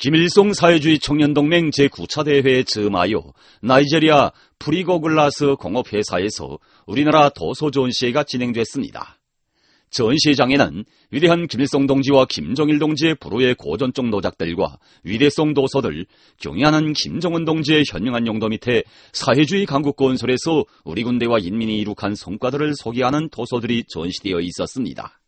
김일성 사회주의 청년동맹 제9차 대회에 즈음하여 나이제리아 프리고글라스 공업회사에서 우리나라 도서 전시회가 진행됐습니다. 전시장에는 위대한 김일성 동지와 김정일 동지의 불후의 고전적 노작들과 위대성 도서들, 경애하는 김정은 동지의 현명한 용도 밑에 사회주의 강국 건설에서 우리 군대와 인민이 이룩한 성과들을 소개하는 도서들이 전시되어 있었습니다.